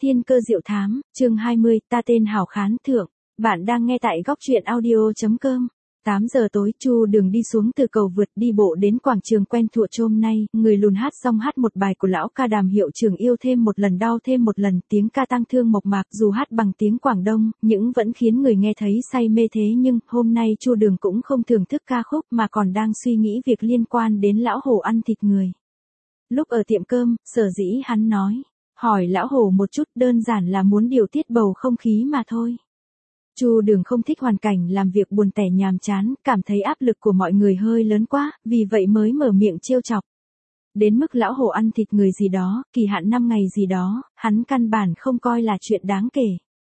Thiên cơ diệu thám, chương 20, ta tên Hảo Khán Thượng. Bạn đang nghe tại góc truyện audio.com. 8 giờ tối, Chu Đường đi xuống từ cầu vượt đi bộ đến quảng trường quen thuộc hôm nay, người lùn hát xong hát một bài của lão ca Đàm Hiệu Trưởng yêu thêm một lần đau thêm một lần, tiếng ca tang thương mộc mạc dù hát bằng tiếng Quảng Đông, nhưng vẫn khiến người nghe thấy say mê thế nhưng, hôm nay Chu Đường cũng không thưởng thức ca khúc mà còn đang suy nghĩ việc liên quan đến lão hổ ăn thịt người. Lúc ở tiệm cơm, sở dĩ hắn nói, hỏi lão hổ một chút đơn giản là muốn điều tiết bầu không khí mà thôi. Chu Đường không thích hoàn cảnh làm việc buồn tẻ nhàm chán, cảm thấy áp lực của mọi người hơi lớn quá, vì vậy mới mở miệng trêu chọc. Đến mức lão hổ ăn thịt người gì đó, kỳ hạn 5 ngày gì đó, hắn căn bản không coi là chuyện đáng kể.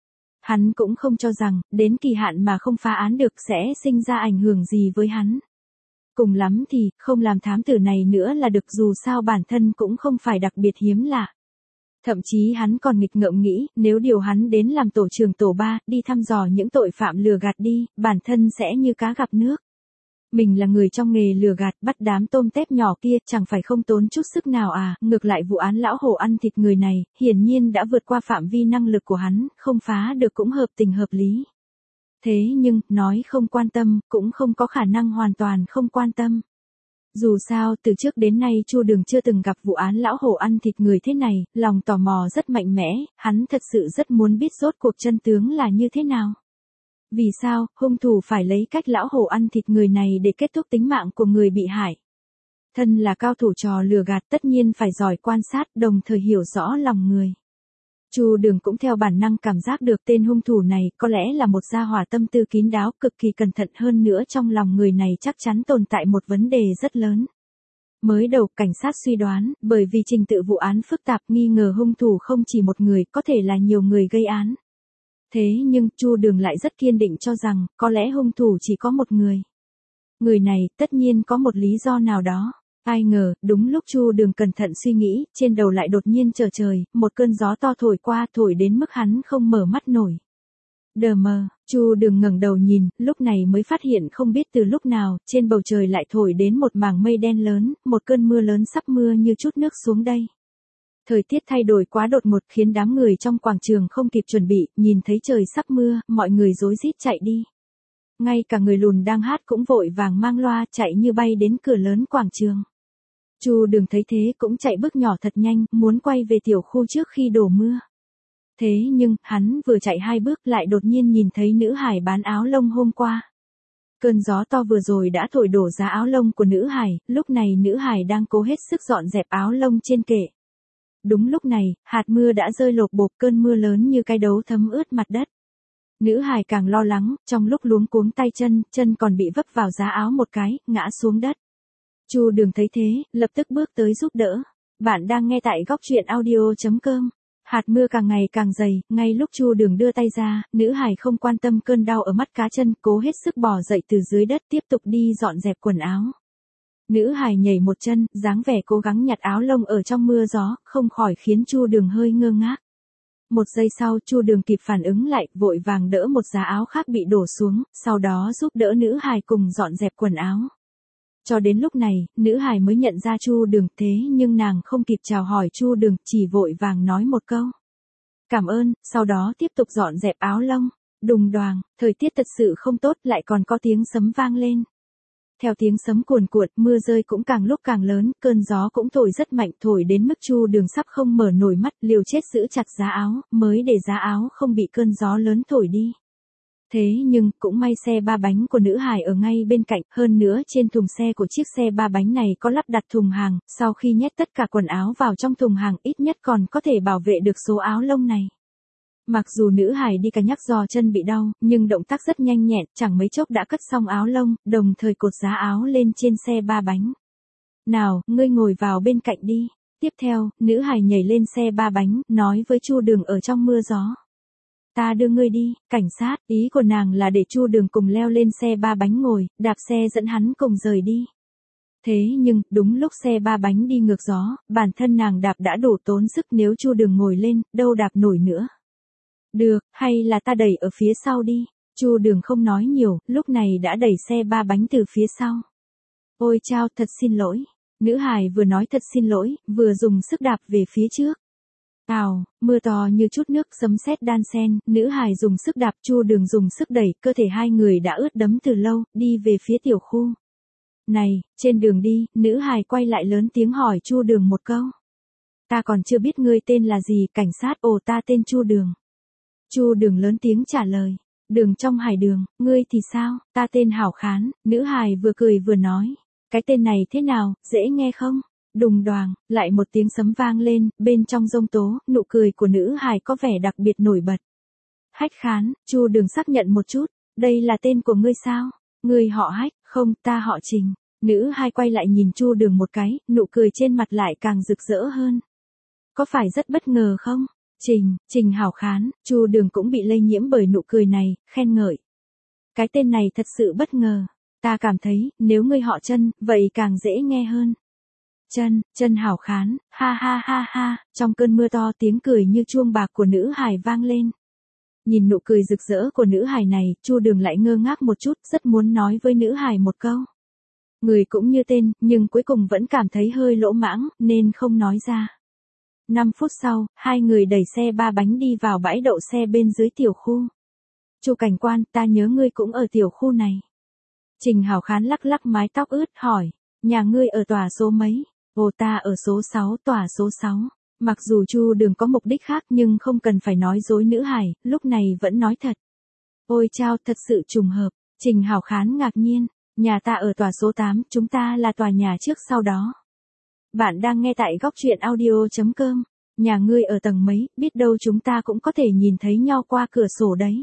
Hắn cũng không cho rằng, đến kỳ hạn mà không phá án được sẽ sinh ra ảnh hưởng gì với hắn. Cùng lắm thì, không làm thám tử này nữa là được, dù sao bản thân cũng không phải đặc biệt hiếm lạ. Thậm chí hắn còn nghịch ngợm nghĩ, nếu điều hắn đến làm tổ trưởng tổ 3, đi thăm dò những tội phạm lừa gạt đi, bản thân sẽ như cá gặp nước. Mình là người trong nghề lừa gạt, bắt đám tôm tép nhỏ kia, chẳng phải không tốn chút sức nào à, ngược lại vụ án lão hổ ăn thịt người này, hiển nhiên đã vượt qua phạm vi năng lực của hắn, không phá được cũng hợp tình hợp lý. Thế nhưng, nói không quan tâm, cũng không có khả năng hoàn toàn không quan tâm. Dù sao, từ trước đến nay Chu Đường chưa từng gặp vụ án lão hổ ăn thịt người thế này, lòng tò mò rất mạnh mẽ, hắn thật sự rất muốn biết rốt cuộc chân tướng là như thế nào. Vì sao, hung thủ phải lấy cách lão hổ ăn thịt người này để kết thúc tính mạng của người bị hại? Thân là cao thủ trò lừa gạt tất nhiên phải giỏi quan sát, đồng thời hiểu rõ lòng người. Chu Đường cũng theo bản năng cảm giác được tên hung thủ này có lẽ là một gia hỏa tâm tư kín đáo, cực kỳ cẩn thận, hơn nữa trong lòng người này chắc chắn tồn tại một vấn đề rất lớn. Mới đầu cảnh sát suy đoán, bởi vì trình tự vụ án phức tạp, nghi ngờ hung thủ không chỉ một người, có thể là nhiều người gây án. Thế nhưng Chu Đường lại rất kiên định cho rằng, có lẽ hung thủ chỉ có một người. Người này tất nhiên có một lý do nào đó. Ai ngờ, đúng lúc Chu Đường cẩn thận suy nghĩ, trên đầu lại đột nhiên trở trời, một cơn gió to thổi qua, thổi đến mức hắn không mở mắt nổi. Đờ mờ, Chu Đường ngẩng đầu nhìn, lúc này mới phát hiện không biết từ lúc nào, trên bầu trời lại thổi đến một mảng mây đen lớn, một cơn mưa lớn sắp mưa như chút nước xuống đây. Thời tiết thay đổi quá đột ngột khiến đám người trong quảng trường không kịp chuẩn bị, nhìn thấy trời sắp mưa, mọi người rối rít chạy đi. Ngay cả người lùn đang hát cũng vội vàng mang loa chạy như bay đến cửa lớn quảng trường. Chu Đường thấy thế cũng chạy bước nhỏ thật nhanh, muốn quay về tiểu khu trước khi đổ mưa. Thế nhưng, hắn vừa chạy 2 bước lại đột nhiên nhìn thấy nữ hải bán áo lông hôm qua. Cơn gió to vừa rồi đã thổi đổ giá áo lông của nữ hải, lúc này nữ hải đang cố hết sức dọn dẹp áo lông trên kệ. Đúng lúc này, hạt mưa đã rơi lộp bộp, cơn mưa lớn như cái đấu thấm ướt mặt đất. Nữ hài càng lo lắng, trong lúc luống cuống tay chân còn bị vấp vào giá áo một cái, ngã xuống đất. Chu Đường thấy thế, lập tức bước tới giúp đỡ. Bạn đang nghe tại góc truyện audio.com. Hạt mưa càng ngày càng dày, ngay lúc Chu Đường đưa tay ra, nữ hài không quan tâm cơn đau ở mắt cá chân, cố hết sức bò dậy từ dưới đất tiếp tục đi dọn dẹp quần áo. Nữ hài nhảy một chân, dáng vẻ cố gắng nhặt áo lông ở trong mưa gió, không khỏi khiến Chu Đường hơi ngơ ngác. Một giây sau Chu Đường kịp phản ứng lại, vội vàng đỡ một giá áo khác bị đổ xuống, sau đó giúp đỡ nữ hài cùng dọn dẹp quần áo. Cho đến lúc này, nữ hài mới nhận ra Chu Đường, thế nhưng nàng không kịp chào hỏi Chu Đường, chỉ vội vàng nói một câu. Cảm ơn, sau đó tiếp tục dọn dẹp áo lông. Đùng đoàng, thời tiết thật sự không tốt, lại còn có tiếng sấm vang lên. Theo tiếng sấm cuồn cuộn, mưa rơi cũng càng lúc càng lớn, cơn gió cũng thổi rất mạnh, thổi đến mức Chu Đường sắp không mở nổi mắt, liều chết giữ chặt giá áo, mới để giá áo không bị cơn gió lớn thổi đi. Thế nhưng, cũng may xe 3 bánh của nữ hải ở ngay bên cạnh, hơn nữa trên thùng xe của chiếc xe 3 bánh này có lắp đặt thùng hàng, sau khi nhét tất cả quần áo vào trong thùng hàng, ít nhất còn có thể bảo vệ được số áo lông này. Mặc dù nữ hải đi cả nhắc giò chân bị đau, nhưng động tác rất nhanh nhẹn, chẳng mấy chốc đã cất xong áo lông, đồng thời cột giá áo lên trên xe 3 bánh. Nào, ngươi ngồi vào bên cạnh đi. Tiếp theo, nữ hải nhảy lên xe 3 bánh, nói với Chu Đường ở trong mưa gió. Ta đưa ngươi đi, cảnh sát, ý của nàng là để Chu Đường cùng leo lên xe 3 bánh ngồi, đạp xe dẫn hắn cùng rời đi. Thế nhưng, đúng lúc xe 3 bánh đi ngược gió, bản thân nàng đạp đã đủ tốn sức, nếu Chu Đường ngồi lên, đâu đạp nổi nữa. Được, hay là ta đẩy ở phía sau đi. Chu Đường không nói nhiều, lúc này đã đẩy xe 3 bánh từ phía sau. Ôi chao, thật xin lỗi. Nữ hài vừa nói thật xin lỗi, vừa dùng sức đạp về phía trước. Ào, mưa to như chút nước sấm sét đan xen, nữ hài dùng sức đạp, Chu Đường dùng sức đẩy, cơ thể hai người đã ướt đẫm từ lâu, đi về phía tiểu khu. Này, trên đường đi, nữ hài quay lại lớn tiếng hỏi Chu Đường một câu. Ta còn chưa biết ngươi tên là gì, cảnh sát. Ồ, ta tên Chu Đường. Chu Đường lớn tiếng trả lời. Đường trong hải đường, ngươi thì sao? Ta tên Hảo Khán. Nữ hài vừa cười vừa nói. Cái tên này thế nào, dễ nghe không? Đùng đoàng, lại một tiếng sấm vang lên, bên trong giông tố, nụ cười của nữ hài có vẻ đặc biệt nổi bật. Hách Khán. Chu Đường xác nhận một chút. Đây là tên của ngươi sao? Ngươi họ Hách? Không, ta họ Trình. Nữ hài quay lại nhìn Chu Đường một cái, nụ cười trên mặt lại càng rực rỡ hơn. Có phải rất bất ngờ không? Trình Hảo Khán. Chu Đường cũng bị lây nhiễm bởi nụ cười này, khen ngợi. Cái tên này thật sự bất ngờ. Ta cảm thấy, nếu ngươi họ Chân, vậy càng dễ nghe hơn. Chân Hảo Khán, ha ha ha ha. Trong cơn mưa to, tiếng cười như chuông bạc của nữ hài vang lên. Nhìn nụ cười rực rỡ của nữ hài này, Chu Đường lại ngơ ngác một chút, rất muốn nói với nữ hài một câu. Người cũng như tên, nhưng cuối cùng vẫn cảm thấy hơi lỗ mãng, nên không nói ra. 5 phút sau, hai người đẩy xe ba bánh đi vào bãi đậu xe bên dưới tiểu khu. Chu cảnh quan, ta nhớ ngươi cũng ở tiểu khu này. Trình Hảo Khán lắc lắc mái tóc ướt, hỏi. Nhà ngươi ở tòa số mấy? Ồ, ta ở số 6, tòa số 6. Mặc dù Chu Đường có mục đích khác nhưng không cần phải nói dối nữ hài, lúc này vẫn nói thật. Ôi chao, thật sự trùng hợp. Trình Hảo Khán ngạc nhiên. Nhà ta ở tòa số 8, chúng ta là tòa nhà trước sau đó. Bạn đang nghe tại góc truyện audio.com. Nhà ngươi ở tầng mấy, biết đâu chúng ta cũng có thể nhìn thấy nhau qua cửa sổ đấy.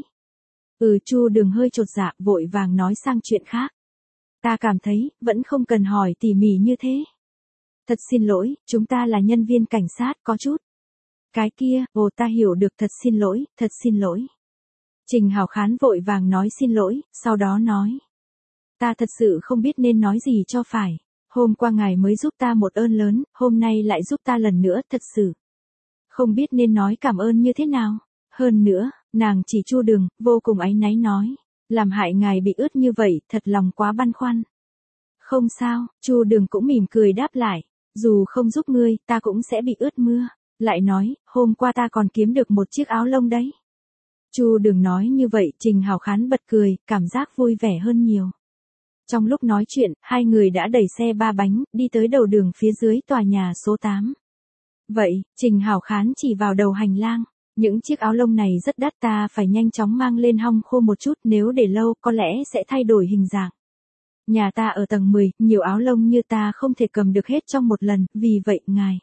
Chu Đường hơi chột dạ, vội vàng nói sang chuyện khác. Ta cảm thấy, vẫn không cần hỏi tỉ mỉ như thế. Thật xin lỗi, chúng ta là nhân viên cảnh sát, có chút. Cái kia, ta hiểu được, thật xin lỗi. Trình Hảo Khán vội vàng nói xin lỗi, sau đó nói. Ta thật sự không biết nên nói gì cho phải. Hôm qua ngài mới giúp ta một ơn lớn, hôm nay lại giúp ta lần nữa, thật sự. Không biết nên nói cảm ơn như thế nào. Hơn nữa, nàng chỉ Chu Đường, vô cùng áy náy nói. Làm hại ngài bị ướt như vậy, thật lòng quá băn khoăn. Không sao, Chu Đường cũng mỉm cười đáp lại. Dù không giúp ngươi, ta cũng sẽ bị ướt mưa. Lại nói, hôm qua ta còn kiếm được một chiếc áo lông đấy. Chu Đường nói như vậy, Trình Hảo Khán bật cười, cảm giác vui vẻ hơn nhiều. Trong lúc nói chuyện, hai người đã đẩy xe ba bánh, đi tới đầu đường phía dưới tòa nhà số 8. Vậy, Trình Hảo Khán chỉ vào đầu hành lang. Những chiếc áo lông này rất đắt, ta phải nhanh chóng mang lên hong khô một chút, nếu để lâu có lẽ sẽ thay đổi hình dạng. Nhà ta ở tầng 10, nhiều áo lông như ta không thể cầm được hết trong một lần, vì vậy ngài.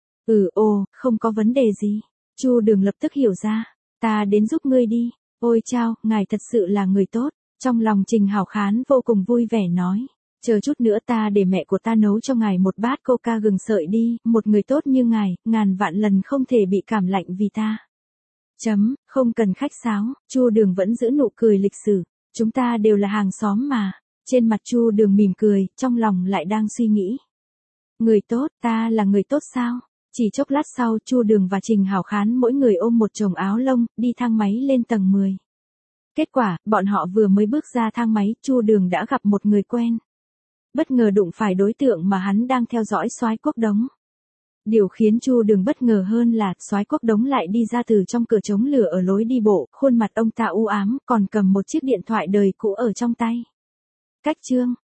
Không có vấn đề gì. Chu Đường lập tức hiểu ra. Ta đến giúp ngươi đi. Ôi chao, ngài thật sự là người tốt. Trong lòng Trình Hảo Khán vô cùng vui vẻ nói. Chờ chút nữa ta để mẹ của ta nấu cho ngài một bát coca gừng sợi đi, một người tốt như ngài, ngàn vạn lần không thể bị cảm lạnh vì ta. Không cần khách sáo, Chu Đường vẫn giữ nụ cười lịch sử. Chúng ta đều là hàng xóm mà. Trên mặt Chu Đường mỉm cười, trong lòng lại đang suy nghĩ. Người tốt, ta là người tốt sao? Chỉ chốc lát sau, Chu Đường và Trình Hảo Khán mỗi người ôm một chồng áo lông, đi thang máy lên tầng 10. Kết quả, bọn họ vừa mới bước ra thang máy, Chu Đường đã gặp một người quen. Bất ngờ đụng phải đối tượng mà hắn đang theo dõi Soái Quốc Đống. Điều khiến Chu Đường bất ngờ hơn là, Soái Quốc Đống lại đi ra từ trong cửa chống lửa ở lối đi bộ, khuôn mặt ông ta u ám, còn cầm một chiếc điện thoại đời cũ ở trong tay. Cách chương